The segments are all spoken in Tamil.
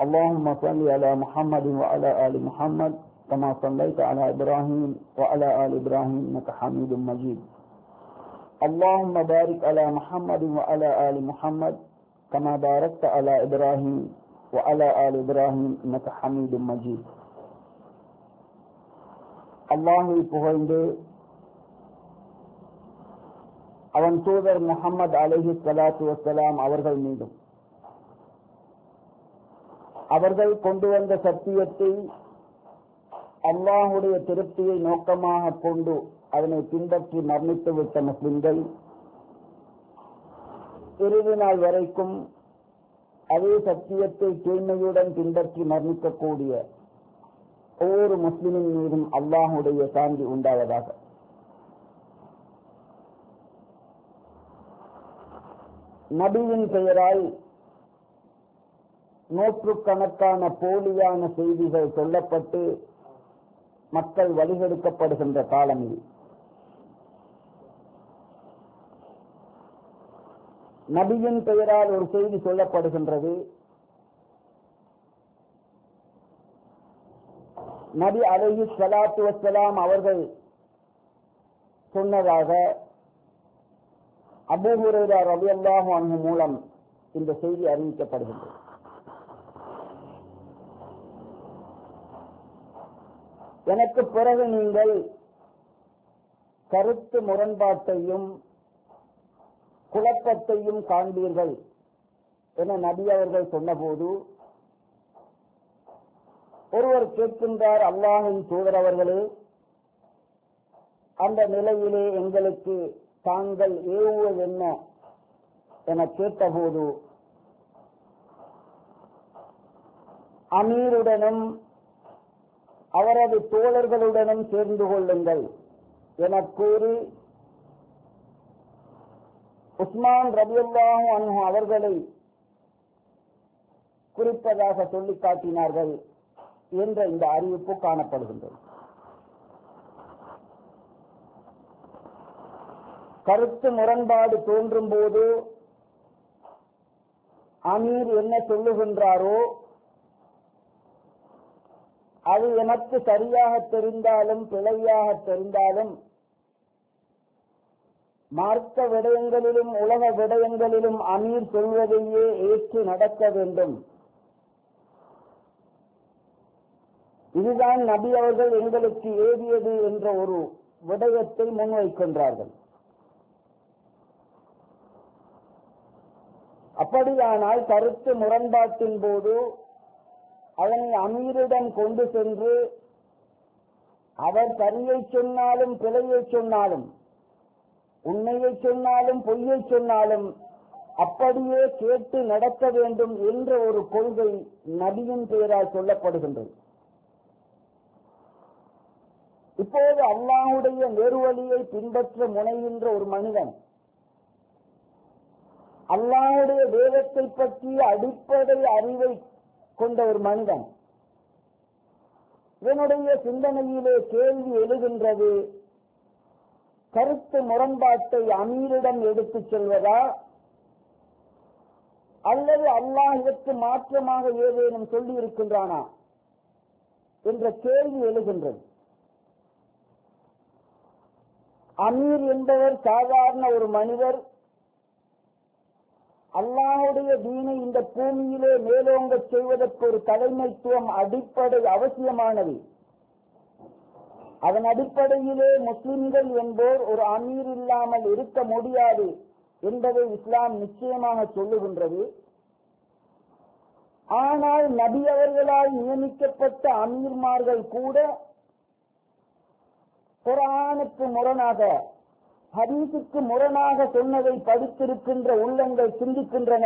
اللهم صل على محمد وعلى آل محمد كما صليت على إبراهيم وعلى آل إبراهيم إنك حميد مجيد. اللهم بارك على محمد وعلى آل محمد كما باركت على إبراهيم وعلى آل إبراهيم إنك حميد مجيد. அல்லாஹ்வை புகழ்ந்து அவன் தூதர் முஹம்மது அலைஹி ஸலாத்து வஸ்ஸலாம் அவர்கள் மீதும் அவர்கள் கொண்டு வந்த சத்தியத்தை அல்லாஹ்வுடைய திருப்தியை நோக்கமாக கொண்டு அதனை பின்பற்றி மரணித்து விட்ட முஸ்லிம்கள் இறுதி நாள் வரைக்கும் அதே சத்தியத்தை தூய்மையுடன் பின்பற்றி மரணிக்கக்கூடிய ஒவ்வொரு முஸ்லிமின் மீதும் அல்லாஹ்வுடைய சாந்தி உண்டாவதாக. நபியின் பெயரால் நூற்றுக்கணக்கான போலியான செய்திகள் சொல்லப்பட்டு மக்கள் வழிகெடுக்கப்படுகின்ற காலம் இது. நபியின் பெயரால் ஒரு செய்தி சொல்லப்படுகின்றது. நபி அலைஹி ஸலாத்து வஸ்ஸலாம் அவர்கள் சொன்னதாக அபூ ஹுரைரா ரலியல்லாஹு அன்ஹு மூலம் இந்த செய்தி அறிவிக்கப்படுகின்றது. எனக்கு பிறகு நீங்கள் கருத்து முரண்பாட்டையும் குழப்பத்தையும் காண்பீர்கள் என நபி அவர்கள் சொன்னபோது ஒருவர் கேட்கின்றார், அல்லாஹ்வின் தூதர் அவர்களே, அந்த நிலையிலே எங்களுக்கு தாங்கள் ஏவுவது என்ன என கேட்டபோது அமீருடனும் அவரது தோழர்களுடனும் சேர்ந்து கொள்ளுங்கள் என கூறி உஸ்மான் ரலியல்லாஹு அன்ஹு அவர்களை குறிப்பதாக சொல்லி காட்டினார்கள் என்ற இந்த அறிவிப்பு காணப்படுகின்றது. கருத்து முரண்பாடு தோன்றும் போது அமீர் என்ன சொல்லுகின்றாரோ அது எனக்கு சரியாக தெரிந்தாலும் பிழையாக தெரிந்தாலும் மார்க்க விடயங்களிலும் உலக விடயங்களிலும் அமீர் சொல்வதையே ஏற்று நடக்க வேண்டும். இதுதான் நபி அவர்கள் எங்களுக்கு ஏவியது என்ற ஒரு விடயத்தை முன்வைக்கின்றார்கள். அப்படியானால் கருத்து முரண்பாட்டின் போது அதனை அமீரிடம் கொண்டு சென்று அவர் சரியை சொன்னாலும் பிழையை சொன்னாலும் உண்மையை சொன்னாலும் பொய்யை சொன்னாலும் அப்படியே கேட்டு நடக்க வேண்டும் என்ற ஒரு கொள்கை நபியின் பெயரால் சொல்லப்படுகின்றது. இப்போது அல்லாஹ்வுடைய நேர்வழியை பின்பற்ற முனைகின்ற ஒரு மனிதன், அல்லாஹ்வுடைய வேதத்தை பற்றிய அடிப்படை அறிவை கொண்ட ஒரு மனிதன், இவனுடைய சிந்தனையிலே கேள்வி எழுகின்றது, கருத்து முரண்பாட்டை அமீரிடம் எடுத்துச் செல்வதா அல்லது அல்லாஹ் இதற்கு மாற்றமாக ஏதேனும் சொல்லி இருக்கின்றானா என்ற கேள்வி எழுகின்றது. அமீர் என்பவர் சாதாரண ஒரு மனிதர். அல்லாஹ்வுடைய தீனை இந்த பூமியிலே மேலோங்க செய்வதற்கு ஒரு தலைமைத்துவம் அடிப்படை அவசியமானது. அதன் அடிப்படையிலே முஸ்லிம்கள் என்போர் ஒரு அமீர் இல்லாமல் இருக்க முடியாது என்பதை இஸ்லாம் நிச்சயமாக சொல்லுகின்றது. ஆனால் நபி அவர்களால் நியமிக்கப்பட்ட அமீர்மார்கள் கூட குர்ஆனுக்கு முரணாக ஹதீஸுக்கு முரணாக சொன்னதை படித்திருக்கின்ற உள்ளங்கள் சிந்திக்கின்றன.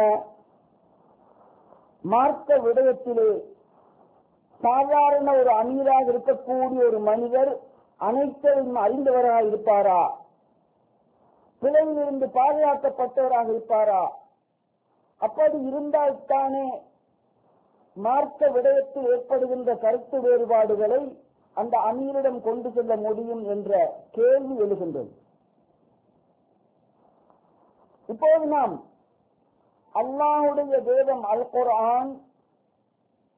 மார்க்க விடயத்திலே சாதாரண ஒரு அமீராக இருக்கக்கூடிய ஒரு மனிதர் அனைத்தையும் அறிந்தவராக இருப்பாரா? பிழையிலிருந்து பாதுகாக்கப்பட்டவராக இருப்பாரா? அப்படி இருந்தால்தானே மார்க்க விடயத்தில் ஏற்படுகின்ற கருத்து வேறுபாடுகளை அந்த அமீரிடம் கொண்டு செல்ல முடியும் என்ற கேள்வி எழுகின்றது. இப்போது நாம் அல்லாஹ்வுடைய வேதம் அல் குர்ஆன்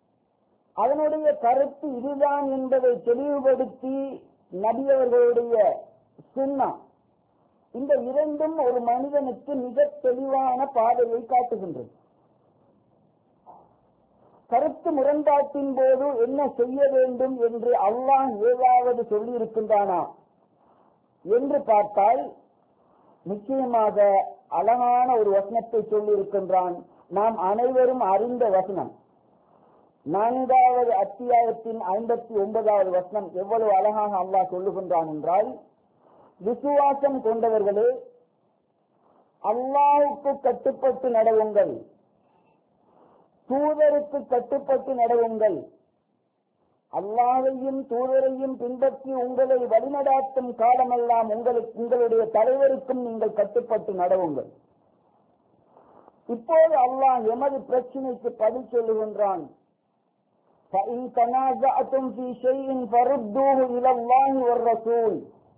அதனுடைய கருத்து இதுதான் என்பதை தெளிவுபடுத்தி நபி அவர்களுடைய சுன்னா, இந்த இரண்டும் ஒரு மனிதனுக்கு மிக தெளிவான பாதையை காட்டுகின்றது. கருத்து முரண்பாட்டின் போது என்ன செய்ய வேண்டும் என்று அல்லாஹ் ஏதாவது சொல்லி இருக்கின்றானா என்று பார்த்தால் நிச்சயமாக அழகான ஒரு வசனத்தை சொல்லி இருக்கின்றான். நாம் அனைவரும் அறிந்த வசனம், 4வது அத்தியாயத்தின் 59வது வசனம். எவ்வளவு அழகாக அல்லாஹ் சொல்லுகின்றான் என்றால், விசுவாசம் கொண்டவர்களே, அல்லாஹ்வுக்கு கட்டுப்பட்டு நடவுங்கள், தூதருக்கு கட்டுப்பட்டு நடவுங்கள், அல்லாஹ்வையும் தூதரையும் பின்பற்றி உங்களை வழிநடாத்தும் காலமெல்லாம் உங்களுடைய தலைவருக்கும் நீங்கள் கட்டுப்பட்டு நடவுங்கள். இப்போது அல்லாஹ் எமது பிரச்சனைக்கு பதில் சொல்லுகின்றான். فَإِن تَنَازَعْتُمْ فِي شَيْءٍ فَرُدُّوهُ إِلَى اللَّهِ وَالرَّسُولِ.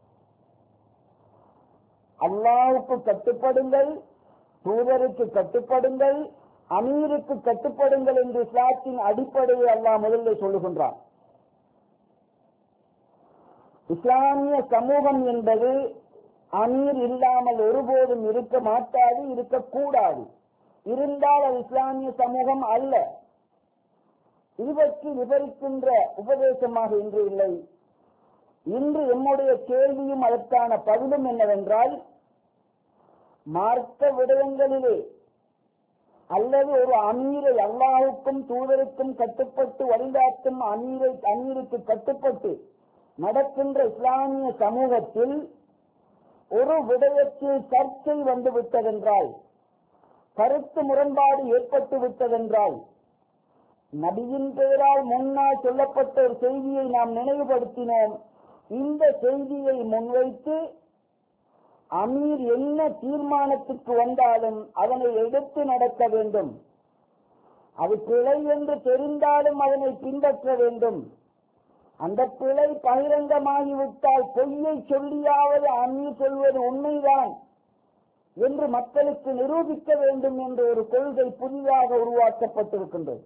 அல்லாஹ்வுக்கு கட்டுப்படுங்கள், தூதருக்கு கட்டுப்படுங்கள், அமீருக்கு கட்டுப்படுங்கள் என்று இஸ்லாத்தின் அடிப்படையை அல்லாஹ் முதலில் சொல்லுகின்றான். இஸ்லாமிய சமூகம் என்பது அமீர் இல்லாமல் ஒருபோதும் இருக்க மாட்டாது, இருக்கக்கூடாது. இருந்தால் அது இஸ்லாமிய சமூகம் அல்ல. இது பற்றி விவரிக்கின்ற உபதேசமாக இன்று இல்லை. இன்று என்னுடைய கேள்வியும் அதற்கான பதிலும் என்னவென்றால், மார்க்க விடயங்களிலே அல்லது ஒரு அமீரை அல்லாஹ்வுக்கும் தூதருக்கும் கட்டுப்பட்டு வழிகாட்டும் அமீருக்கு கட்டுப்பட்டு நடக்கின்ற இஸ்லாமிய சமூகத்தில் ஒரு விடயத்தில் சர்ச்சை வந்து விட்டதென்றால், கருத்து முரண்பாடு ஏற்பட்டு விட்டதென்றால், நபியின் பெயரால் முன்னால் சொல்லப்பட்ட ஒரு செய்தியை நாம் நினைவுபடுத்தினோம். இந்த செய்தியை முன்வைத்து அமீர் என்ன தீர்மானத்துக்கு வந்தாலும் அதனை எடுத்து நடக்க வேண்டும். அது பிழை என்று தெரிந்தாலும் அதனை பின்பற்ற வேண்டும். அந்த பிழை பகிரங்கமாகிவிட்டால் பொய்யை சொல்லியாவது அமீர் சொல்வது உண்மைதான் என்று மக்களுக்கு நிரூபிக்க வேண்டும் என்ற ஒரு கொள்கை புதிதாக உருவாக்கப்பட்டிருக்கின்றது.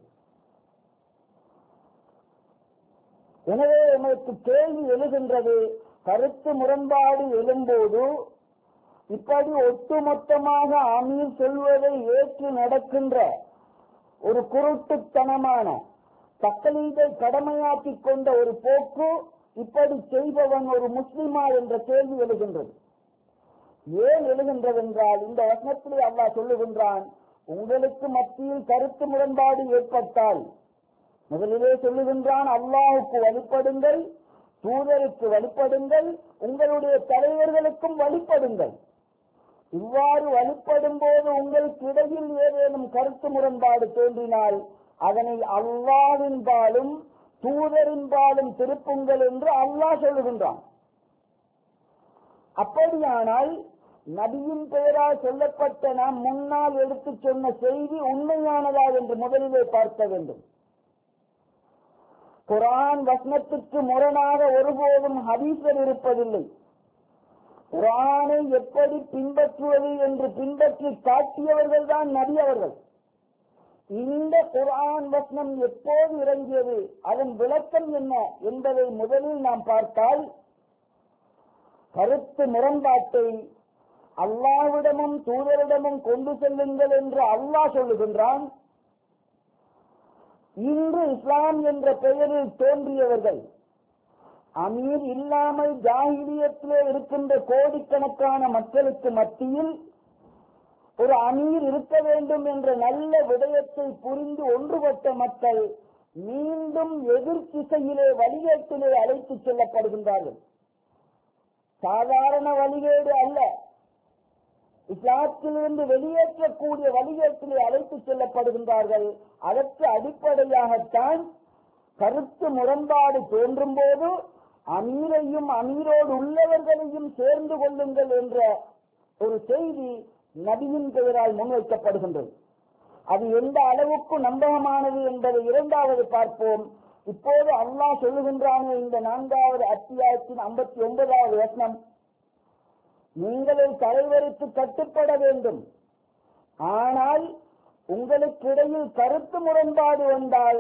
எனவே எனக்கு கேள்வி எழுகின்றது, கருத்து முரண்பாடு எழும்போது இப்படி ஒட்டுமொத்தமாக அமீர் சொல்வதை ஏற்று நடக்கின்ற ஒரு குருட்டுத்தனமான தக்லீதை கடமையாக்கிக் கொண்ட ஒரு போக்கு, இப்படி செய்பவன் ஒரு முஸ்லிமா என்ற கேள்வி எழுகின்றது. ஏன் எழுகின்றது என்றால், இந்த வசனத்திலே அல்லாஹ் சொல்லுகின்றான், உங்களுக்கு மத்தியில் கருத்து முரண்பாடு ஏற்பட்டால் முதலிலே சொல்லுகின்றான், அல்லாஹ்வுக்கு வழிபடுங்கள், தூதருக்கு வழிபடுங்கள், உங்களுடைய தலைவர்களுக்கும் வழிபடுங்கள். இவ்வாறு வழிபடும் போது உங்களுக்கு இடையில் ஏதேனும் கருத்து முரண்பாடு தோன்றினால் அதனை அல்லாஹ்வின்பாலும் தூதரின்பாலும் திருப்புங்கள் என்று அல்லாஹ் சொல்லுகின்றான். அப்படியானால் நபியின் பெயரால் சொல்லப்பட்ட நாம் முன்னால் எடுத்துச் சொன்ன செய்தி உண்மையானதா என்று முதலிலே பார்க்க வேண்டும். குர்ஆன் வசனத்திற்கு முரணாக ஒருபோதும் ஹதீஸில் இருப்பதில்லை. குர்ஆனை எப்படி பின்பற்றுவது என்று பின்பற்றி காட்டியவர்கள் தான் நபி அவர்கள். இந்த குர்ஆன் வசனம் எப்போது இறங்கியது, அதன் விளக்கம் என்ன என்பதை முதலில் நாம் பார்த்தால், கருத்து முரண்பாட்டை அல்லாஹ்விடமும் தூதரிடமும் கொண்டு செல்லுங்கள் என்று அல்லாஹ் சொல்லுகின்றான். இன்று இஸ்லாம் என்ற பெயரில் தோன்றியவர்கள், அமீர் இல்லாமல் ஜாஹிலியத்திலே இருக்கின்ற கோடிக்கணக்கான மக்களுக்கு மத்தியில் ஒரு அமீர் இருக்க வேண்டும் என்ற நல்ல விடயத்தை புரிந்து ஒன்றுபட்ட மக்கள் மீண்டும் எதிர் திசையிலே வழிகேட்டிலே அழைத்துச் செல்லப்படுகின்றார்கள். சாதாரண வழிகேடு அல்ல, இஸ்லாத்திலிருந்து வெளியேற்றக்கூடிய வழிகேட்டிலே அழைத்துச் செல்லப்படுகின்றார்கள். அதற்கு அடிப்படையாகத்தான் கருத்து முரண்பாடு தோன்றும் போது அமீரையும் அமீரோடு உள்ளவர்களையும் சேர்ந்து கொள்ளுங்கள் என்ற ஒரு செய்தி நபியின் பெயரால் முன்வைக்கப்படுகின்றது. அது எந்த அளவுக்கு நம்பகமானது என்பதை இரண்டாவது பார்ப்போம். இப்போது அல்லாஹ் சொல்லுகின்றானே இந்த 4வது அத்தியாயத்தின் 59வது வசனம், நீங்களே தலைவருக்கு கட்டுப்பட வேண்டும், ஆனால் உங்களுக்கு இடையில் கருத்து முரண்பாடு வந்தால்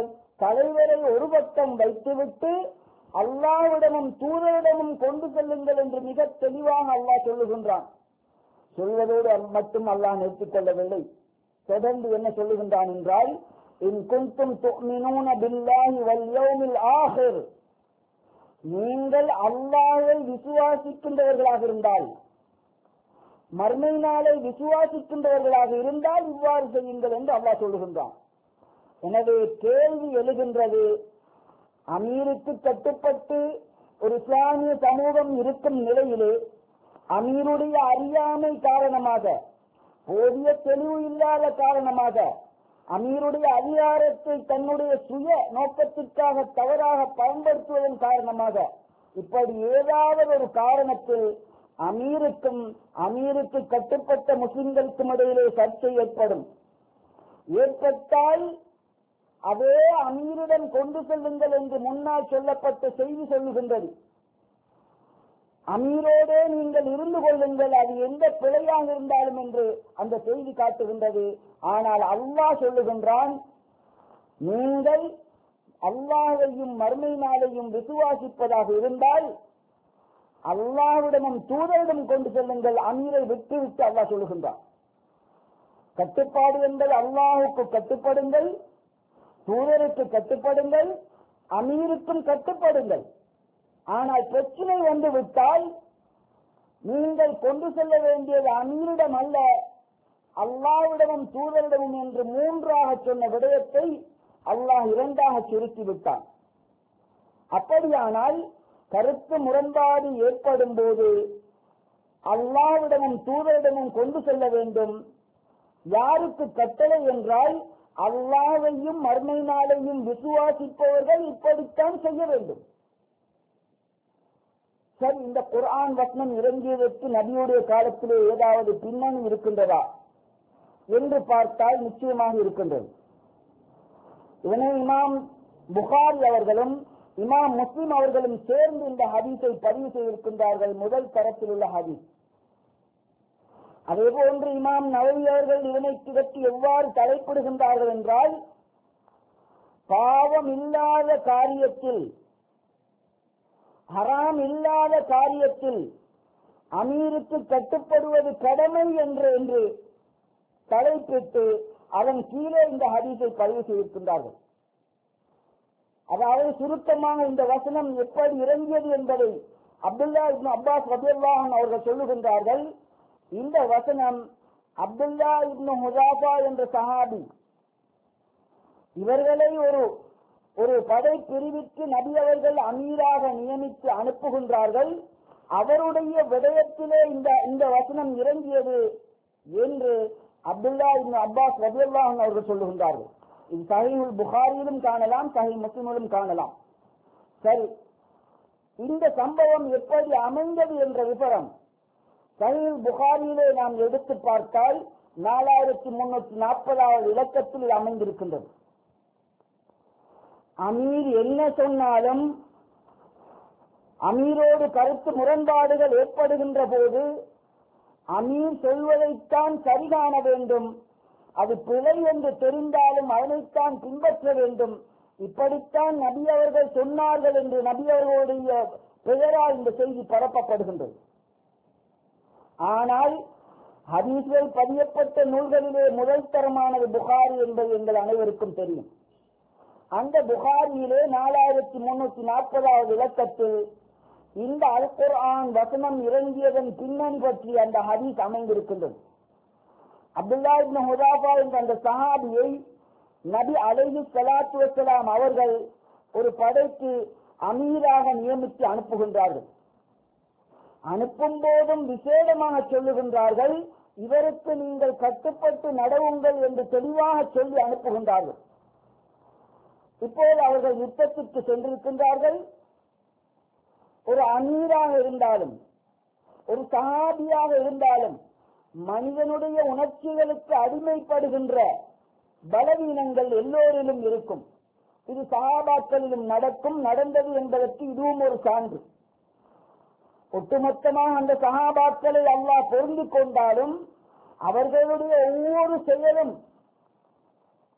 தலைவரை ஒரு பக்கம் வைத்துவிட்டு அல்லாஹ்விடமும் தூதரிடமும் கொண்டு செல்லுங்கள் என்று மிக தெளிவாக அல்லாஹ் சொல்லுகின்றான். சொல்வதோடு மட்டும் அல்லாஹ் நிறுத்திக் கொள்ளவில்லை. தொடர்ந்து என்ன சொல்லுகின்றான் என்றால், இன் குன்தும் துஅ்மினூன பில்லாஹி வல் யௌமில் ஆகிர், நீங்கள் அல்லாஹ்வை விசுவாசிக்கின்றவர்களாக இருந்தால், மறுமை நாளை விசுவாசிக்கின்றவர்களாக இருந்தால் இவ்வாறு செய்யுங்கள் என்று அல்லாஹ் சொல்லுகின்றான். எனவே கேள்வி எழுகின்றது, அமீருக்கு கட்டுப்பட்டு ஒரு இஸ்லாமிய சமூகம் இருக்கும் நிலையிலே அமீருடைய அறியாமை காரணமாக, போதிய தெளிவு இல்லாத காரணமாக, அமீருடைய அதிகாரத்தை தன்னுடைய சுய நோக்கத்திற்காக தவறாக பயன்படுத்துவதன் காரணமாக, இப்படி ஏதாவது ஒரு காரணத்தில் அமீருக்கும் அமீருக்கு கட்டுப்பட்ட முஸ்லிம்களுக்கும் இடையிலே சர்ச்சை ஏற்படும். ஏற்பட்டால் அதே அமீரிடம் கொண்டு செல்லுங்கள் என்று முன்னால் சொல்லப்பட்ட செய்தி சொல்லுகின்றது. அமீரோடே நீங்கள் இருந்து கொள்ளுங்கள், அது எந்த பிழையாக இருந்தாலும் என்று அந்த செய்தி காட்டுகின்றது. ஆனால் அல்லாஹ் சொல்லுகின்றான், நீங்கள் அல்லாஹ்வையும் மறுமை நாளையும் விசுவாசிப்பதாக இருந்தால் அல்லாஹ்விடமும் தூதரிடம் கொண்டு செல்லுங்கள், அமீரை விட்டுவிட்டு அல்லாஹ் சொல்லுகின்றான். கட்டுப்பாடு என்பது அல்லாஹுக்கு கட்டுப்படுங்கள், தூதருக்கு கட்டுப்படுங்கள், அமீருக்கும் கட்டுப்படுங்கள். ஆனால் பிரச்சனை வந்து விட்டால் நீங்கள் கொண்டு செல்ல வேண்டியது அமீரிடம் அல்ல, அல்லாஹ்விடமும் தூதரிடமும் என்று மூன்றாக சொன்ன விடயத்தை அல்லாஹ் இரண்டாக சுருக்கி விட்டான். அப்படியானால் கருத்து முரண்பாடு ஏற்படும் போது அல்லாஹ்விடமும் தூதரிடமும் கொண்டு செல்ல வேண்டும். யாருக்கு கட்டளை என்றால் அல்லாஹ்வையும் மறுமை நாளையும் விசுவாசிப்பவர்கள் இப்படித்தான் செய்ய வேண்டும். சரி, இந்த குர்ஆன் வசனம் இறங்கியதற்கு நபியுடைய காலத்திலே ஏதாவது பின்னணி இருக்கின்றதா என்று பார்த்தால் நிச்சயமாக இருக்கின்றது. இதனை இமாம் புகாரி அவர்களும் இமாம் முஸ்லிம் அவர்களும் சேர்ந்து இந்த ஹதீஸை பதிவு செய்திருக்கின்றார்கள், முதல் தரத்தில் உள்ள ஹதீஸ். அதே போன்று இமாம் நவவி அவர்கள் இதனை இதற்கு எவ்வாறு தலைப்பிடுகின்றார்கள் என்றால், பாவம் இல்லாத காரியத்தில், ஹராம் இல்லாத காரியத்தில் அமீருக்கு கட்டுப்படுவது கடமை என்று தலைப்பிட்டு அதன் கீழே இந்த ஹதீஸை பதிவு செய்திருக்கின்றார்கள். அதாவது சுருக்கமாக இந்த வசனம் எப்படி இறங்கியது என்பதை அப்துல்லா இப்னு அப்பாஸ் ரலியல்லாஹு அன்ஹு அவர்கள் சொல்லுகின்றார்கள். இந்த வசனம் அப்துல்லா இப்னு ஹுதாஃபா என்ற சஹாபி, இவர்களை ஒரு படை பிரிவிற்கு நபி அவர்கள் அமீராக நியமித்து அனுப்புகின்றார்கள். அவருடைய விடயத்திலே இந்த வசனம் இறங்கியது என்று அப்துல்லா இப்னு அப்பாஸ் ரலியல்லாஹு அன்ஹு அவர்கள் சொல்லுகின்றார்கள். இது சஹீஹுல் புகாரியிலும் காணலாம், சஹீஹ் முஸ்லிமிலும் காணலாம். சரி, இந்த சம்பவம் எப்படி அமைந்தது என்ற விவரம் சஹீஹ் புகாரியிலே நாம் எடுத்து பார்த்தால் 4340வது இலக்கத்தில் இது அமைந்திருக்கின்றது. அமீர் என்ன சொன்னாலும், அமீரோடு கருத்து முரண்பாடுகள் ஏற்படுகின்ற போது அமீர் சொல்வதைத்தான் சரி காண வேண்டும். அது பிழை என்று தெரிந்தாலும் அதனைத்தான் பின்பற்ற வேண்டும். இப்படித்தான் நபி அவர்கள் சொன்னார்கள் என்று நபி அவர்களுடைய பெயரால் இந்த செய்தி பரப்பப்படுகின்றது. ஆனால் ஹதீஸ்கள் பதியப்பட்ட நூல்களிலே முதல் தரமானது புகாரி என்பது எங்கள் அனைவருக்கும் தெரியும். அந்த புகாரியிலே 4340வது இலக்கத்தில் இந்த அல் குர்ஆன் வசனம் இறங்கியதன் பின்னணி பற்றி அந்த ஹதீஸ் அமைந்திருக்கின்றது. அப்துல்லா இப்னு ஹுதாஃபா என்ற அந்த சஹாபியை நபி அலைஹிஸ்ஸலாத்து வஸ்ஸலாம் அவர்கள் ஒரு படைக்கு அமீராக நியமித்து அனுப்புகின்றார்கள். அனுப்பும் போதும் விசேடமாக சொல்லுகின்றார்கள், இவருக்கு நீங்கள் கட்டுப்பட்டு நடவுங்கள் என்று தெளிவாக சொல்லி அனுப்புகின்றார்கள். இப்போது அவர்கள் யுத்தத்திற்கு சென்றிருக்கின்றார்கள். ஒரு அமீராக இருந்தாலும் ஒரு சஹாபியாக இருந்தாலும் மனிதனுடைய உணர்ச்சிகளுக்கு அடிமைப்படுகின்ற பலவீனங்கள் எல்லோரிலும் இருக்கும். இது சஹாபாக்களிலும் நடந்தது என்பதற்கு இதுவும் ஒரு சான்று. ஒட்டுமொத்தமாக அந்த சஹாபாக்களை அல்லாஹ் பொருந்திக் கொண்டாலும் அவர்களுடைய ஒவ்வொரு செயலும்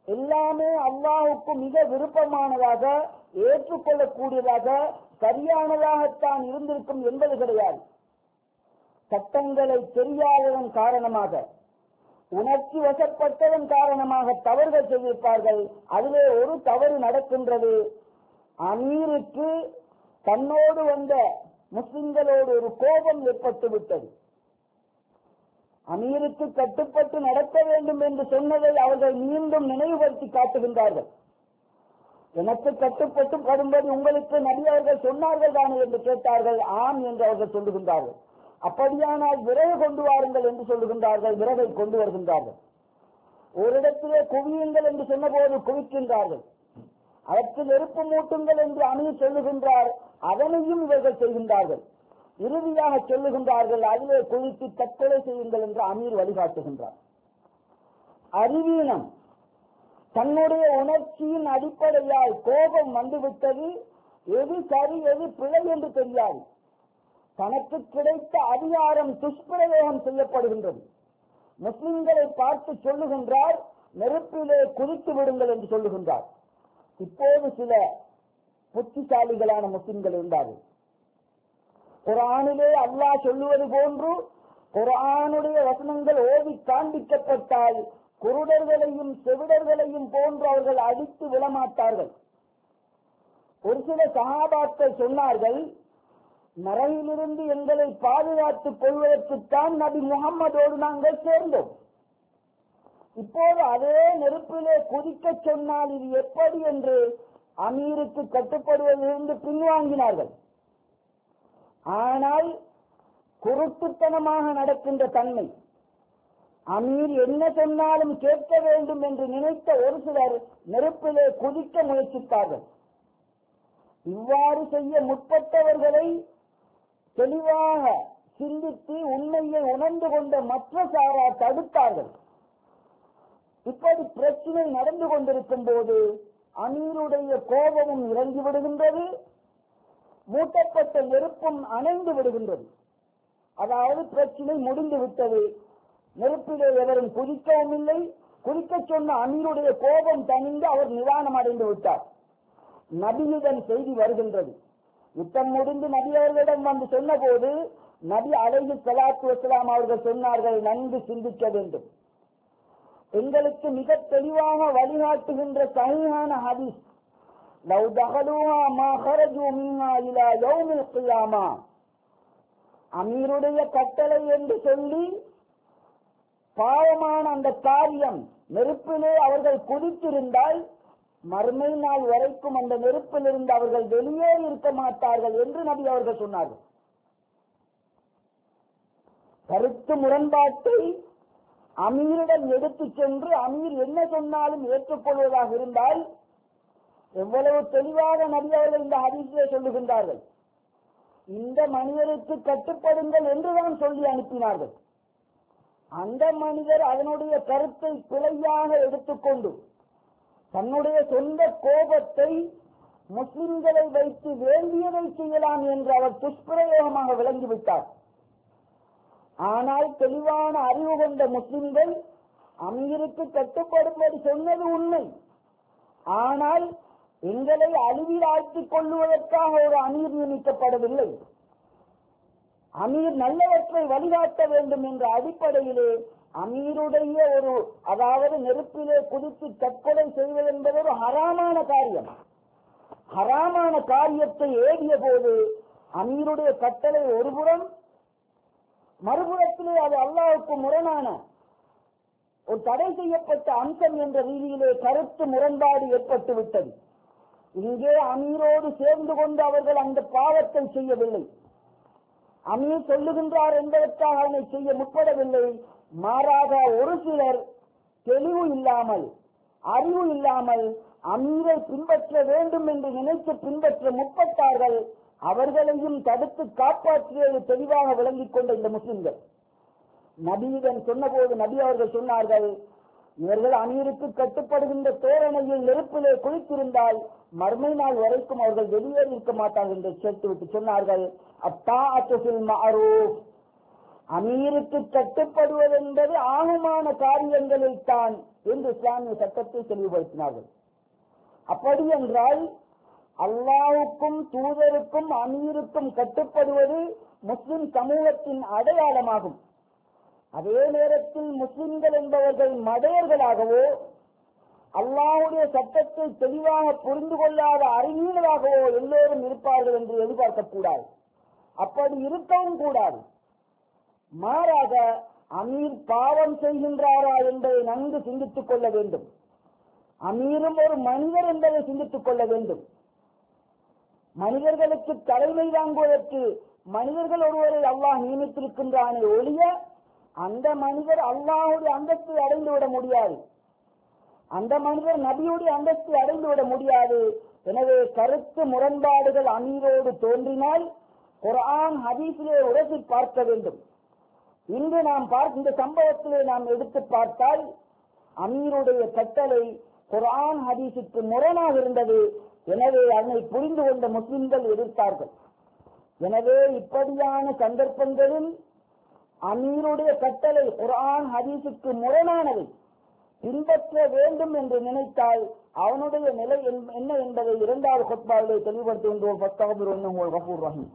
எல்லாமே அல்லாஹுக்கு மிக விருப்பமானதாக, ஏற்றுக்கொள்ளக்கூடியதாக, சரியானதாகத்தான் இருந்திருக்கும் என்பது கிடையாது. சட்டங்களை தெரியாததன் காரணமாக, உணர்ச்சி வசப்பட்டதன் காரணமாக தவறுகள் செய்திருப்பார்கள். அதிலே ஒரு தவறு நடக்கின்றது. அமீருக்கு தன்னோடு வந்த முஸ்லிம்களோடு ஒரு கோபம் ஏற்பட்டு விட்டது. அமீருக்கு கட்டுப்பட்டு நடக்க வேண்டும் என்று சொன்னதை அவர்கள் மீண்டும் நினைவுபடுத்தி காட்டுகின்றார்கள். எனக்கு கட்டுப்பட்டு படும்படி உங்களுக்கு நபி அவர்கள் சொன்னார்கள் தானே என்று கேட்டார்கள். ஆம் என்று அவர்கள் சொல்லுகின்றார்கள். அப்படியானால் விறகு கொண்டு வாருங்கள் என்று சொல்லுகின்றார்கள். விறகை கொண்டு வருகின்றார்கள். ஒரு இடத்திலே குவியுங்கள் என்று சொன்னபோது குவிக்கின்றார்கள். அதற்கு நெருப்பு மூட்டுங்கள் என்று அமீர் சொல்லுகின்றார். அதனையும் இவர்கள் செய்கின்றார்கள். இறுதியாக சொல்லுகின்றார்கள், அதிலே குவித்து தற்கொலை செய்யுங்கள் என்று அமீர் வழிகாட்டுகின்றார். அறிவீனம், தன்னுடைய உணர்ச்சியின் அடிப்படையால் கோபம் வந்துவிட்டது. எது சரி எது பிழை என்று தெரியாது. தனக்கு கிடைத்த அதிகாரம் துஷ்பிரயோகம் செய்யப்படுகின்றது. முஸ்லிம்களை பார்த்து சொல்லுகின்றார், நெருப்பிலே குதித்து விடுங்கள் என்று சொல்லுகின்றார். இப்போது சில புத்திசாலிகளான முஸ்லிம்கள் இருந்தார்கள். குர்ஆனிலே அல்லாஹ் சொல்லுவது போன்று குர்ஆனுடைய வசனங்கள் ஓதி காண்பிக்கப்பட்டால் குருடர்களையும் செவிடர்களையும் போன்று அவர்கள் அடித்து விழமாட்டார்கள். ஒரு சில சஹாபாக்கள் சொன்னார்கள், மறையிலிருந்து எங்களை பாதுகாத்துக் கொள்வதற்குத்தான் நபி முகம்மதோடு நாங்கள் சேர்ந்தோம். இப்போது அதே நெருப்பிலே குதிக்க சொன்னால் இது எப்படி என்று அமீருக்கு கட்டுப்படுவதிலிருந்து பின்வாங்கினார்கள். ஆனால் குருட்டுத்தனமாக நடக்கின்ற தன்மை, அமீர் என்ன சொன்னாலும் கேட்க வேண்டும் என்று நினைத்த ஒரு சிலர் நெருப்பிலே குதிக்க முயற்சித்தார்கள். இவ்வாறு செய்ய முற்பட்டவர்களை தெளிவாக சிந்தித்து உண்மையை உணர்ந்து கொண்ட மற்ற சாரார் தடுத்தார்கள். இப்படி பிரச்சனை நடந்து கொண்டிருக்கும் போது அமீருடைய கோபமும் இறங்கி விடுகின்றது, மூட்டப்பட்ட நெருப்பும் அணைந்து விடுகின்றது. அதாவது பிரச்சனை முடிந்து விட்டது. நெருப்பிலே எவரும் குதிக்கவும் இல்லை. குதிக்க சொன்ன அமீருடைய கோபம் தணிந்து அவர் நிதானம் அடைந்து விட்டார். நபியுடன் செய்தி வருகின்றது. யுத்தம் முடிந்து நபி அவர்களிடம் வந்து சொன்ன போது நபி அலைஹி ஸலாத்து வஸலாம் அவர்கள் சொன்னார்கள், நன்கு சிந்திக்க வேண்டும். எங்களுக்கு மிக தெளிவாக வழிகாட்டுகின்ற சஹீஹான ஹதீஸ், லவ் தகலூஹா மா ஹரஜூ மின்ஹா இலா யௌமில் கியாமா, அமீருடைய கட்டளை என்று சொல்லி பாவமான அந்த காரியம் நெருப்பிலே அவர்கள் குதித்திருந்தால் மறுமை நாள் வரைக்கும் அந்த நெருப்பில் இருந்து அவர்கள் வெளியே இருக்க மாட்டார்கள் என்று நபி அவர்கள் சொன்னார்கள். கருத்து முரண்பாட்டை அமீரிடம் எடுத்துச் சென்று அமீர் என்ன சொன்னாலும் ஏற்றுக்கொள்வதாக இருந்தால் எவ்வளவு தெளிவாக நபி அவர்கள் இந்த ஹதீஸிலே சொல்லுகின்றார்கள். இந்த மனிதருக்கு கட்டுப்படுங்கள் என்றுதான் சொல்லி அனுப்பினார்கள். அந்த மனிதர் அதனுடைய கருத்தை பிழையாக எடுத்துக்கொண்டு தன்னுடைய சொந்த கோபத்தை முஸ்லிம்களை வைத்து வேண்டியதை செய்யலாம் என்று அவர் துஷ்பிரயோகமாக விளங்கிவிட்டார். ஆனால் தெளிவான அறிவு கொண்ட முஸ்லிம்கள் அமீருக்கு கட்டுப்படும்படி சொன்னது உண்மை. ஆனால் எங்களை அழிவில் ஆழ்த்திக் கொள்ளுவதற்காக ஒரு அமீர் நியமிக்கப்படவில்லை. அமீர் நல்லவற்றை வழிகாட்ட வேண்டும் என்ற அடிப்படையிலே அமீருடைய ஒரு, அதாவது நெருப்பிலே குதித்து தற்கொலை செய்வது என்பது ஒரு ஹராமான காரியம். ஹராமான காரியத்தை ஏறிய போது அமீருடைய கட்டளை ஒருபுறம், மறுபுறத்திலே அது அல்லாஹ்வுக்கு முரணான ஒரு தடை செய்யப்பட்ட அம்சம் என்ற ரீதியிலே கருத்து முரண்பாடு ஏற்பட்டு விட்டது. இங்கே அமீரோடு சேர்ந்து கொண்டு அவர்கள் அந்த பாவத்தை செய்யவில்லை. அமீர் சொல்லுகின்றார் என்பதற்காக அவனை செய்ய முற்படவில்லை. மாறாக ஒரு சிலர் தெளிவு இல்லாமல், அறிவு இல்லாமல் அமீரை பின்பற்ற வேண்டும் என்று நினைத்து பின்பற்ற முற்பட்டார்கள். அவர்களையும் தடுத்து காப்பாற்றியது தெளிவாக விளங்கிக் கொண்ட இந்த முஸ்லிம்கள் நபியிடம் சொன்னபோது நபி அவர்கள் சொன்னார்கள், இவர்கள் அமீருக்கு கட்டுப்படுகின்ற தோரணையில் நெருப்பிலே குளித்திருந்தால் மறுமை நாள் வரைக்கும் அவர்கள் வெளியேறி இருக்க மாட்டார்கள் என்று சேர்த்துவிட்டு சொன்னார்கள், அத்தாஅத்து ஃபில் மஅரூஃப், அமீருக்கு கட்டுப்படுவது என்பது ஆகுமான காரியங்களில் தான் என்று இஸ்லாமிய சட்டத்தை தெளிவுபடுத்தினார்கள். அப்படி என்றால் அல்லாஹ்வுக்கும் தூதருக்கும் அமீருக்கும் கட்டுப்படுவது முஸ்லிம் சமூகத்தின் அடையாளமாகும். அதே நேரத்தில் முஸ்லிம்கள் என்பவர்கள் மடையர்களாகவோ அல்லாஹ்வுடைய சட்டத்தை தெளிவாக புரிந்து கொள்ளாத அறிஞர்களாகவோ எல்லோரும் இருப்பார்கள் என்று எதிர்பார்க்கக்கூடாது. அப்படி இருக்கவும் கூடாது. மாறாக அமீர் பாவம் செய்கின்றாரா என்பதை நன்கு சிந்தித்துக் கொள்ள வேண்டும். அமீரும் ஒரு மனிதர் என்பதை சிந்தித்துக் கொள்ள வேண்டும். மனிதர்களுக்கு தலைமை தாங்குவதற்கு மனிதர்கள் ஒருவரை அல்லாஹ் நியமித்திருக்கின்றானே ஒழிய அந்த மனிதர் அல்லாஹ்வுடைய அந்தஸ்தை அடைந்துவிட முடியாது. அந்த மனிதர் நபியுடைய அந்தஸ்தை அடைந்துவிட முடியாது. எனவே கருத்து முரண்பாடுகள் அமீரோடு தோன்றினால் குர்ஆன் ஹதீஸிலே உரசி பார்க்க வேண்டும். இன்று நாம் இந்த சம்பவத்திலே நாம் எடுத்து பார்த்தால் அமீருடைய கட்டளை குர்ஆன் ஹதீஸுக்கு முரணாக இருந்தது. எனவே அதனை புரிந்து கொண்ட முஸ்லிம்கள் எதிர்த்தார்கள். எனவே இப்படியான சந்தர்ப்பங்களில் அமீருடைய கட்டளை குர்ஆன் ஹதீஸுக்கு முரணானவை பின்பற்ற வேண்டும் என்று நினைத்தால் அவனுடைய நிலை என்ன என்பதை இரண்டாவது குத்பாவிலே தெளிவுபடுத்துகின்றோம். ஃபஸ்தக்பிருன்னஹு கஃபூர் ரஹீம்.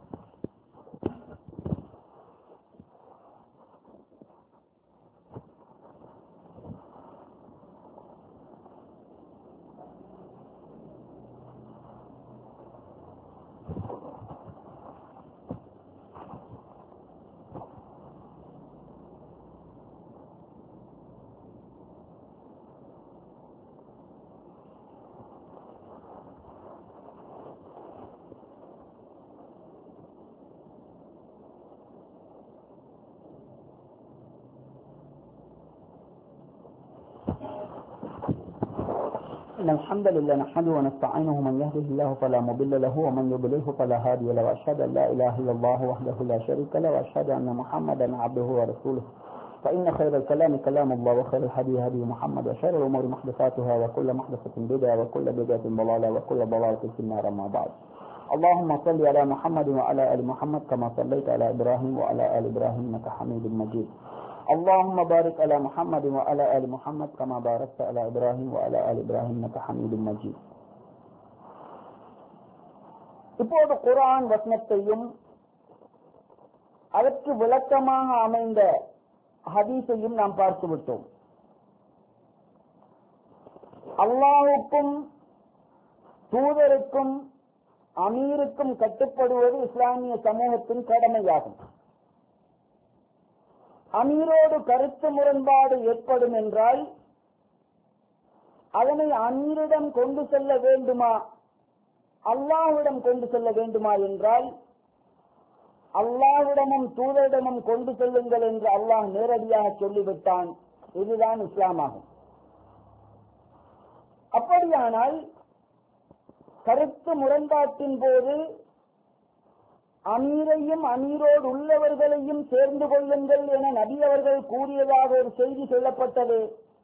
إن الحمد لله نحمده ونستعينه من يهده الله فلا مضل له ومن يضلله فلا هادي له وأشهد أن لا إله إلا الله وحده لا شريك له وأشهد أن محمدا عبده ورسوله فإن خير الكلام كلام الله وخير الهدي هدي محمد وشر الأمور محدثاتها وكل محدثة بدعة وكل بدعة ضلالة وكل ضلالة في النار. أما بعد اللهم صل على محمد وعلى آل محمد كما صليت على إبراهيم وعلى آل إبراهيم إنك حميد مجيد. اللهم بارك على محمد وعلى آل محمد كما باركت على إبراهيم وعلى آل إبراهيم إنك حميد مجيد. இப்போது குர்ஆன் வசனத்தையும் அதற்கு விளக்கமாக அமைந்த ஹதீஸையும் நாம் பார்த்து விட்டோம். அல்லாஹ்வுக்கும் தூதருக்கும் அமீருக்கும் கட்டுப்படுவது இஸ்லாமிய சமூகத்தின் கடமையாகும். அமீரோடு கருத்து முரண்பாடு ஏற்படும் என்றால் அதனை அமீரிடம் கொண்டு செல்ல வேண்டுமா அல்லாஹ்விடம் கொண்டு செல்ல வேண்டுமா என்றால் அல்லாஹ்விடமும் தூதரிடமும் கொண்டு செல்லுங்கள் என்று அல்லாஹ் நேரடியாக சொல்லிவிட்டான். இதுதான் இஸ்லாமாகும். அப்படியானால் கருத்து முரண்பாட்டின் போது அமீரையும் அமீரோடு உள்ளவர்களையும் சேர்ந்து கொள்ளுங்கள் என நபி அவர்கள் கூறியதாக ஒரு செய்தி சொல்லப்பட்டது.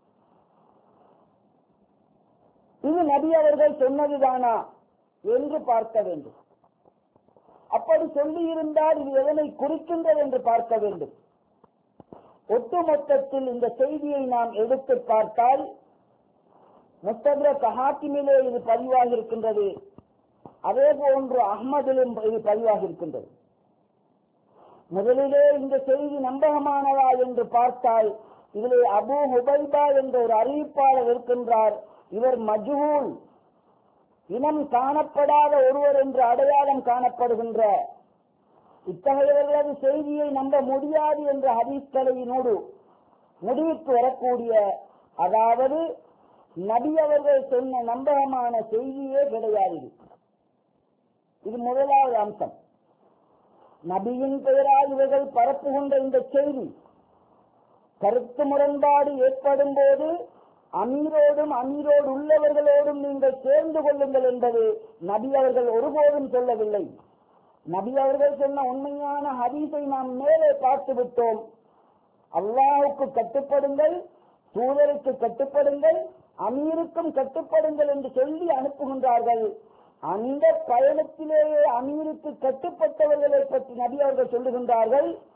இது நபி அவர்கள் சொன்னதுதானா என்று பார்க்க வேண்டும். அப்படி சொல்லியிருந்தால் இது எதனை குறிக்கின்றது என்று பார்க்க வேண்டும். ஒட்டுமொத்தத்தில் இந்த செய்தியை நாம் எடுத்து பார்த்தால் முஸ்தத்ரக் ஹாக்கிமிலே இது பதிவாகி இருக்கின்றது. அதே போன்று அஹ்மதிலும் இது பதிவாகி இருக்கின்றது. முதலிலே இந்த செய்தி நம்பகமானதா என்று பார்த்தால் இதிலே அபூ ஹுபைபா என்ற ஒரு அறிவிப்பாளர் இருக்கின்றார். இவர் மஜ்ஹூல், இனம் காணப்படாத ஒருவர் என்று அடையாளம் காணப்படுகின்ற இத்தகையவர்களது செய்தியை நம்ப முடியாது என்ற ஹதீஸ்களினோடு முடிவுக்கு வரக்கூடிய, அதாவது நபி அவர்கள் சொன்ன நம்பகமான செய்தியே கிடையாது. இது முதலாவது அம்சம். நபியின் பெயரால் இவர்கள் பரப்புகின்ற இந்த செய்தி கருத்து முரண்பாடு ஏற்படும் போது அமீரோடும் அமீரோடு உள்ளவர்களோடும் நீங்கள் சேர்ந்து கொள்ளுங்கள் என்பது நபி அவர்கள் ஒருபோதும் சொல்லவில்லை. நபி அவர்கள் சொன்ன உண்மையான ஹதீஸை நாம் மேலே பார்த்து விட்டோம். அல்லாஹ்வுக்கு கட்டுப்படுங்கள், தூதருக்கு கட்டுப்படுங்கள், அமீருக்கும் கட்டுப்படுங்கள் என்று சொல்லி அனுப்புகின்றார்கள். அந்த பயணத்திலேயே அமீருக்கு கட்டுப்பட்டவர்களை பற்றி நபி அவர்கள் சொல்லுகின்றார்கள்,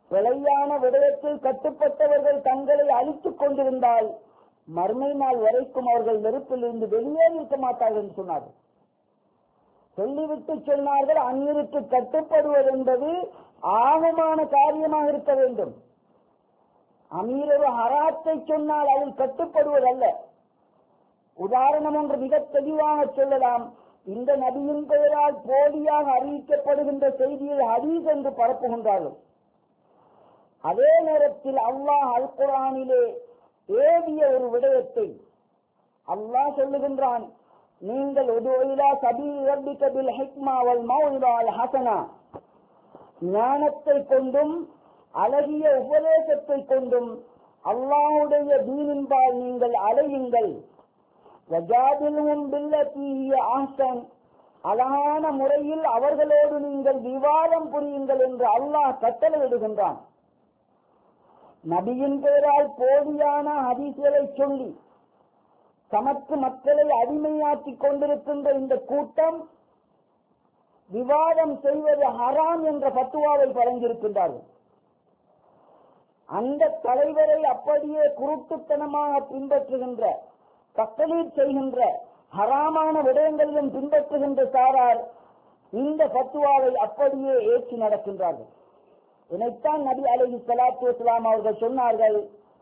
பிழையான விடயத்தில் கட்டுப்பட்டவர்கள் தங்களை அழித்துக் கொண்டிருந்தால் மறுமை நாள் வரைக்கும் அவர்கள் நெருப்பில் இருந்து வெளியே இருக்க மாட்டார்கள் என்று சொன்னார்கள். சொல்லிவிட்டு சொன்னார்கள், அமீருக்கு கட்டுப்படுவது என்பது ஆழமான காரியமாக இருக்க வேண்டும். அமீர் ஒரு ஹராத்தை சொன்னால் அதில் கட்டுப்படுவதல்ல. உதாரணம் ஒன்று மிக தெளிவாக சொல்லலாம். இந்த நபியின் பெயரால் போலியாக அறிவிக்கப்படுகின்ற செய்தியை ஹதீஸ் என்று பரப்புகின்றார்கள். அதே நேரத்தில் அல்லாஹ் அல் குர்ஆனிலே ஏவிய ஒரு விடயத்தை அல்லாஹ் சொல்லுகின்றான், நீங்கள் உதுஇலா சபீல் ரப்பிக பில் ஹிக்மா வல் மௌஇதா அல் ஹஸனா, ஞானத்தை கொண்டும் அழகிய உபதேசத்தை கொண்டும் அல்லாஹ்வுடைய தீனின்பால் நீங்கள் அலையுங்கள். வஜாதில்ஹும் பில்லதி ஹிய அஹ்ஸன், அழகான முறையில் அவர்களோடு நீங்கள் விவாதம் புரியுங்கள் என்று அல்லாஹ் கட்டளையிடுகின்றான். நபியின் பெயரால் போலியான ஹதீஸ்களை சொல்லி தமக்கு மக்களை அடிமையாக்கிக் கொண்டிருக்கின்ற இந்த கூட்டம் விவாதம் செய்வது ஹராம் என்ற ஃபத்வாவை வழங்கியிருக்கின்றார்கள். அந்த தலைவரை அப்படியே குருட்டுத்தனமாக பின்பற்றுகின்ற, தக்லீத் செய்கின்ற, ஹராமான விடயங்களிலும் பின்பற்றுகின்ற சாரார் இந்த ஃபத்வாவை அப்படியே ஏற்றி நடக்கின்றார்கள். இதைத்தான் நபி அலைஹிஸ்ஸலாத்து வஸ்ஸலாம் அவர்கள் சொன்னார்கள்,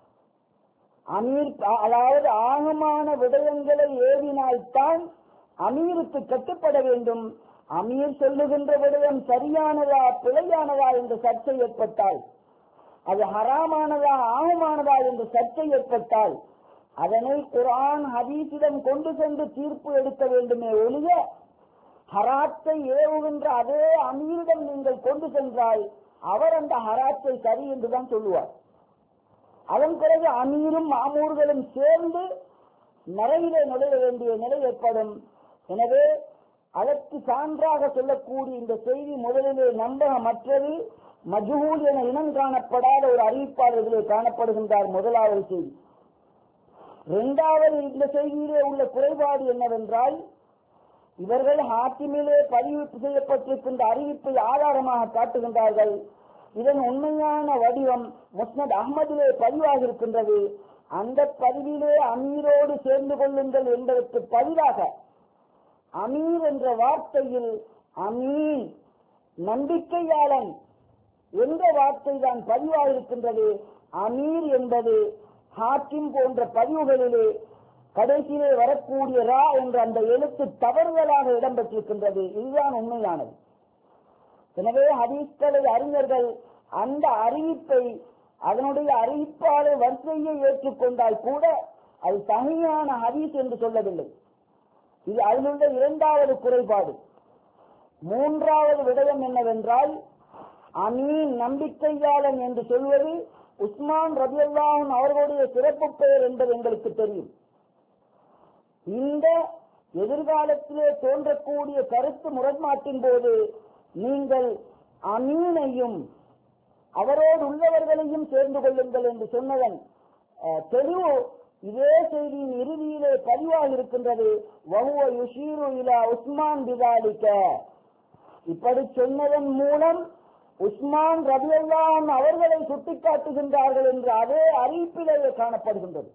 அமீர் அதாவது ஆகமான விடயங்களை ஏவினால்தான் அமீருக்கு கட்டுப்பட வேண்டும். அமீர் சொல்லுகின்ற விடயம் சரியானதா பிழையானதா என்று சர்ச்சை ஏற்பட்டால், அது ஹராமானதா ஆகமானதா என்று சர்ச்சை ஏற்பட்டால் அதனை குர்ஆன் ஹதீஸிடம் கொண்டு சென்று தீர்ப்பு எடுக்க வேண்டுமே ஒழிய, ஹராத்தை ஏவுகின்ற அதே அமீரிடம் நீங்கள் கொண்டு சென்றால் அவர் அந்த ஹராத்தை சரி என்றுதான் சொல்லுவார். அதன் பிறகு அமீரும் மாமூர்களும் சேர்ந்து நரையிலே நுழைய வேண்டிய நிலை ஏற்படும். எனவே அதற்கு சான்றாக சொல்லக்கூடிய இந்த செய்தி முதலிலே நம்பகமற்றது, மஜ்ஹூல் என இனம் காணப்படாத ஒரு அறிவிப்பாளர்களே காணப்படுகின்றார். முதலாவது செய்தி. இரண்டாவது, இந்த செய்தியிலே உள்ள குறைபாடு என்னவென்றால், இவர்கள் ஹாக்கிமிலே பதிவு செய்யப்பட்டிருக்கின்ற அறிவிப்பை ஆதாரமாக காட்டுகின்றார்கள். இதன் உண்மையான வடிவம் முஸ்னத் அஹ்மதிலே பதிவாக இருக்கின்றது. அந்த பதிவிலே அமீரோடு சேர்ந்து கொள்ளுங்கள் என்பதற்கு பதிலாக அமீர் என்ற வார்த்தையில் அமீன் நம்பிக்கையாளன் என்ற வார்த்தை தான் பதிவாக இருக்கின்றது. அமீர் என்பது ஹாக்கிம் போன்ற பதிவுகளிலே கடைசியிலே வரக்கூடிய ரா என்ற அந்த எழுத்து தவறுதலாக இடம்பெற்றிருக்கின்றது. இதுதான் உண்மையானது. எனவே ஹதீஸ்களை அறிஞர்கள் அந்த அறிவிப்பை, அதனுடைய அறிவிப்பாளர் வரிசையை ஏற்றுக்கொண்டால் கூட அது சஹீஹான ஹதீஸ் என்று சொல்லவில்லை. இது அதிலுள்ள இரண்டாவது குறைபாடு. மூன்றாவது விடயம் என்னவென்றால், அமீன் நம்பிக்கையாளன் என்று சொல்வது உஸ்மான் ரலியல்லாஹு அன்ஹு அவர்களுடைய சிறப்பு பெயர் என்பது எங்களுக்கு தெரியும். இந்த எதிர்காலத்திலே தோன்றக்கூடிய கருத்து முரண்பாட்டின் போது நீங்கள் அமீனையும் அவரோடு உள்ளவர்களையும் சேர்ந்து கொள்ளுங்கள் என்று சொன்னதன் தெளிவு இதே செய்தியின் இறுதியிலே பதிவாக இருக்கின்றது. வஹுவ யுஷீரு இலா உஸ்மான் பிதாலிக, இப்படி சொன்னதன் மூலம் உஸ்மான் ரலியல்லாஹு அன்ஹு அவர்களை சுட்டிக்காட்டுகின்றார்கள் என்று அதே அறிவிப்பிலேயே காணப்படுகின்றது.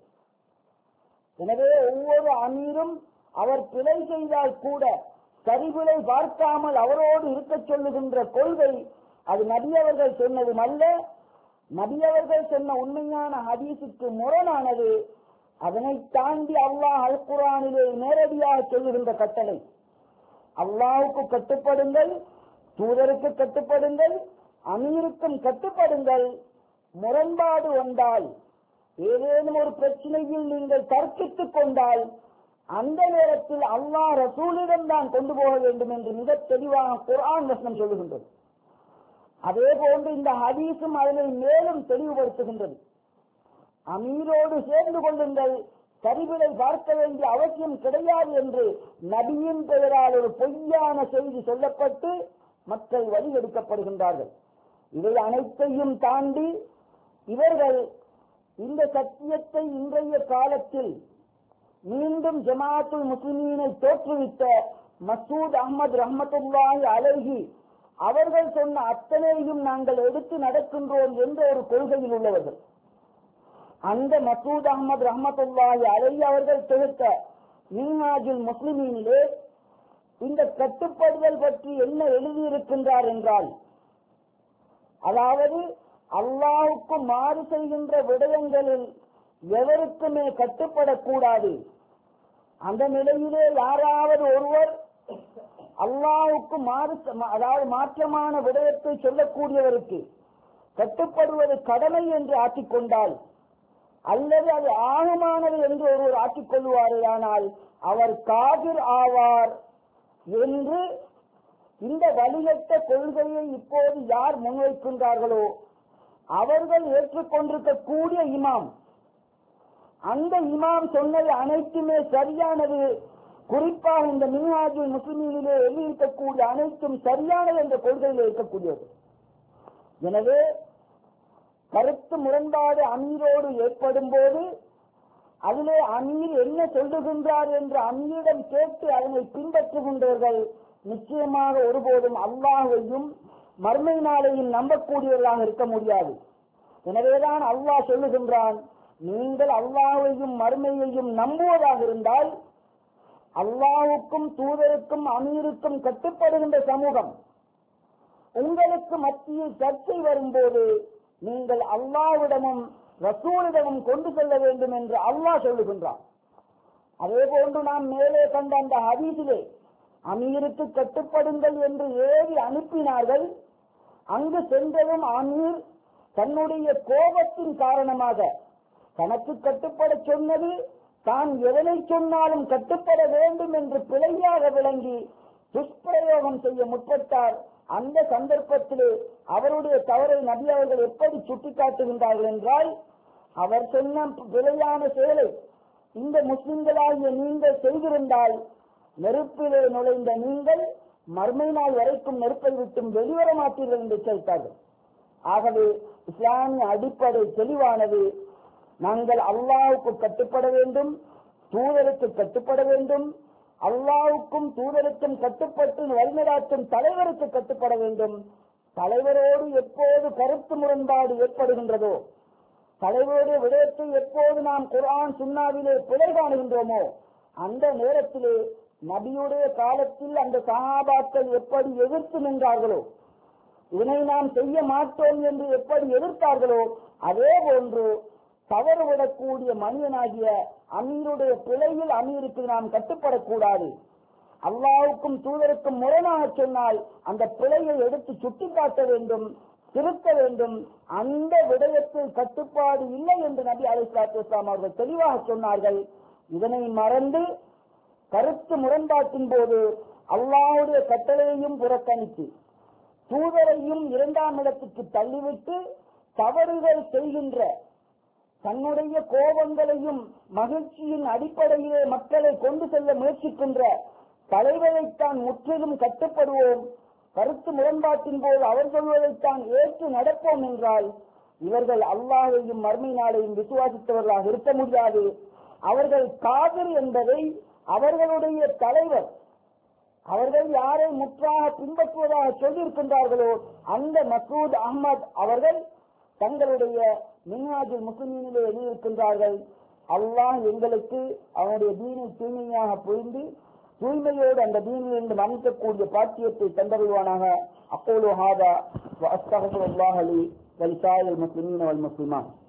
எனவே ஒவ்வொரு அமீரும் அவர் பிழை செய்தால் கூட சரிவிலை பார்க்காமல் அவரோடு இருக்க சொல்லுகின்ற கொள்கை அது நபி அவர்கள் சொன்னதும் அல்ல, நபி அவர்கள் சொன்ன உண்மையான ஹதீஸுக்கு முரணானது. அதனை தாண்டி அல்லாஹ் அல் குர்ஆனிலே நேரடியாக சொல்லுகின்ற கட்டளை, அல்லாஹ்வுக்கு கட்டுப்படுங்கள், தூதருக்கு கட்டுப்படுங்கள், அமீருக்கும் கட்டுப்படுங்கள். முரண்பாடு வந்தால், ஏதேனும் ஒரு பிரச்சனையில் நீங்கள் தர்க்கித்துக் கொண்டால் அந்த நேரத்தில் அல்லாஹ் ரசூலிடம் தான் கொண்டு போக வேண்டும் என்று மிக தெளிவாக குர்ஆன் வசனம் சொல்லுகின்றது. அதே போன்று இந்த ஹதீஸும் அதனை மேலும் தெளிவுபடுத்துகின்றது. அமீரோடு சேர்ந்து கொள்ளுங்கள், சரிவிலை பார்க்க வேண்டிய அவசியம் கிடையாது என்று நபியின் பெயரால் ஒரு பொய்யான செய்தி சொல்லப்பட்டு மக்கள் வழிகெடுக்கப்படுகின்றார்கள். இவை அனைத்தையும் தாண்டி இவர்கள் இந்த சத்தியத்தை இன்றைய காலத்தில் மீண்டும் ஜமாஅத்துல் முஸ்லிமீனை தோற்றுவித்த மசூத் அஹ்மத் ரஹ்மத்துல்லாஹி அலைஹி அவர்கள் சொன்ன அத்தனையும் நாங்கள் எடுத்து நடக்கின்றோம் என்ற ஒரு கொள்கையில் உள்ளவர்கள். அந்த மசூத் அஹ்மத் ரஹ்மத்துல்லாஹி அலைஹி அவர்கள் தொகுத்த மின்ஹாஜுல் முஸ்லிமீனிலே இந்த கட்டுப்படுதல் பற்றி என்ன எழுதியிருக்கின்றார் என்றால், அதாவது அல்லாஹ்வுக்கு மாறு செய்கின்ற விடயங்களில் எவருக்குமே கட்டுப்படக்கூடாது. அந்த நிலையிலே யாராவது ஒருவர் அல்லாஹ்வுக்கு அதாவது மாற்றமான விடயத்தை சொல்லக்கூடியவருக்கு கட்டுப்படுவது கடமை என்று ஆக்கிக்கொண்டால், அல்லது அது ஆகமானது என்று ஒருவர் ஆக்கிக் கொள்வாரேயானால் அவர் காபிர் ஆவார் என்று இந்த வழிகட்ட கொள்கையை இப்போது யார் முன்வைக்கின்றார்களோ அவர்கள் ஏற்றுக்கொண்டிருக்கக்கூடிய இமாம், அந்த இமாம் சொன்னது அனைத்துமே சரியானது, குறிப்பாக இந்த மின்ஹாஜுல் முஸ்லிமீனிலே எழுதியிருக்கக்கூடிய அனைத்தும் சரியானது என்ற கொள்கையில் இருக்கக்கூடியது. எனவே கருத்து முரண்பாடு அமீரோடு ஏற்படும் போது அதிலே அமீர் என்ன சொல்லுகின்றார் என்று அமீரிடம் கேட்டு அதனை பின்பற்றுகின்றவர்கள் நிச்சயமாக ஒருபோதும் அல்லாஹ்வையும் மறுமை நாளையும் நம்பக்கூடியவர்களாக இருக்க முடியாது. எனவேதான் அல்லாஹ் சொல்லுகின்றான், நீங்கள் அல்லாஹ்வையும் மறுமையையும் நம்புவதாக இருந்தால் அல்லாஹ்வுக்கும் தூதருக்கும் அமீருக்கும் கட்டுப்படுகின்ற சமூகம் உங்களுக்கு மத்தியில் சர்ச்சை வரும்போது நீங்கள் அல்லாஹ்விடமும் ரசூலிடமும் கொண்டு செல்ல வேண்டும் என்று அல்லாஹ் சொல்லுகின்றான். அதே போன்று நாம் மேலே கண்ட அந்த ஹதீஸிலே அமீருக்கு கட்டுப்படுங்கள் என்று ஏறி அனுப்பினார்கள். அங்கு சென்றதும் அமீர் தன்னுடைய கோபத்தின் காரணமாக தனக்கு கட்டுப்பட சொன்னது தான் எதனை சொன்னாலும் கட்டுப்பட வேண்டும் என்று பிழையாக விளங்கி துஷ்பிரயோகம் செய்ய முற்பட்டார். அந்த சந்தர்ப்பத்திலே அவருடைய தவறை நபி அவர்கள் எப்படி சுட்டிக்காட்டுகின்றார்கள் என்றால், அவர் சொன்ன பிழையான செயலை இந்த முஸ்லிம்களாகிய நீங்கள் செய்திருந்தால் நெருப்பிலே நுழைந்த நீங்கள் மறுமை நாள் வரைக்கும் நெருப்பை விட்டும் வெளிவர மாட்டீர்கள் என்று எச்சரித்தார்கள். ஆகவே இஸ்லாமிய அடிப்படை தெளிவானது. நாங்கள் அல்லாஹ்வுக்கு கட்டுப்பட வேண்டும், தூதருக்கு கட்டுப்பட வேண்டும், அல்லாஹ்வுக்கும் தூதருக்கும் கட்டுப்பட்டு வழிநடாத்தும் தலைவருக்கு கட்டுப்பட வேண்டும். தலைவரோடு எப்போது கருத்து முரண்பாடு ஏற்படுகின்றதோ, தலைவருடைய விடயத்தை எப்போது நாம் குர்ஆன் சுன்னாவிலே பிழை காணுகின்றோமோ அந்த நேரத்திலே நபியுடைய காலத்தில் அந்த சஹாபாக்கள் எப்படி எதிர்த்து நின்றார்களோ, இதனை நாம் செய்ய மாட்டோம் என்று எப்படி எதிர்த்தார்களோ, அதே போன்று தவறுவிடக்கூடிய மனிதனாகிய அமீருடைய பிழையில் அமீருக்கு நாம் கட்டுப்படக்கூடாது. அல்லாஹ்வுக்கும் தூதருக்கும் முரணாக சொன்னால் அந்த பிழையை எடுத்து சுட்டிக்காட்ட வேண்டும், திருத்த வேண்டும். அந்த விடயத்தில் கட்டுப்பாடு இல்லை என்று நபி அலைஹிஸ்ஸலாத்து வஸ்ஸலாம் அவர்கள் தெளிவாக சொன்னார்கள். இதனை மறந்து கருத்து முரண்பாட்டின் போது அல்லாஹ்வுடைய கட்டளையையும் புறக்கணித்து தூதரையும் இரண்டாம் இடத்துக்கு தள்ளிவிட்டு தவறுகள் செய்கின்ற தன்னுடைய கோபங்களையும் மகிழ்ச்சியின் அடிப்படையிலே மக்களை கொண்டு செல்ல முயற்சிக்கின்ற தலைவரைத்தான் முற்றிலும் கட்டுப்படுவோம், கருத்து முரண்பாட்டின் போது அவர் சொல்வதைத்தான் ஏற்று நடப்போம் என்றால் இவர்கள் அல்லாஹ்வையும் மறுமை நாளையும் விசுவாசித்தவர்களாக இருக்க முடியாது. அவர்கள் காபிர் என்பதை அவர்களுடைய தலைவர் அவர்கள் யாரை முற்றாக பின்பற்றுவதாக சொல்லியிருக்கின்றார்களோ அந்த மசூத் அஹ்மத் அவர்கள் தங்களுடைய மின்ஹாஜுல் முஸ்லிமீனிலே எழுதியிருக்கின்றார்கள், அல்லாஹ் எங்களுக்கு அவனுடைய தீனை தூய்மையாக புரிந்து தூய்மையோடு அந்த தீனிலிருந்து மன்னிக்கக்கூடிய பாக்கியத்தை தந்தருள்வானாக. அக்கூலு ஹாதா வ அஸ்தக்ஃபிருல்லாஹ் லி வ லிசாயிரில் முஸ்லிமீன வல் முஸ்லிமாத்.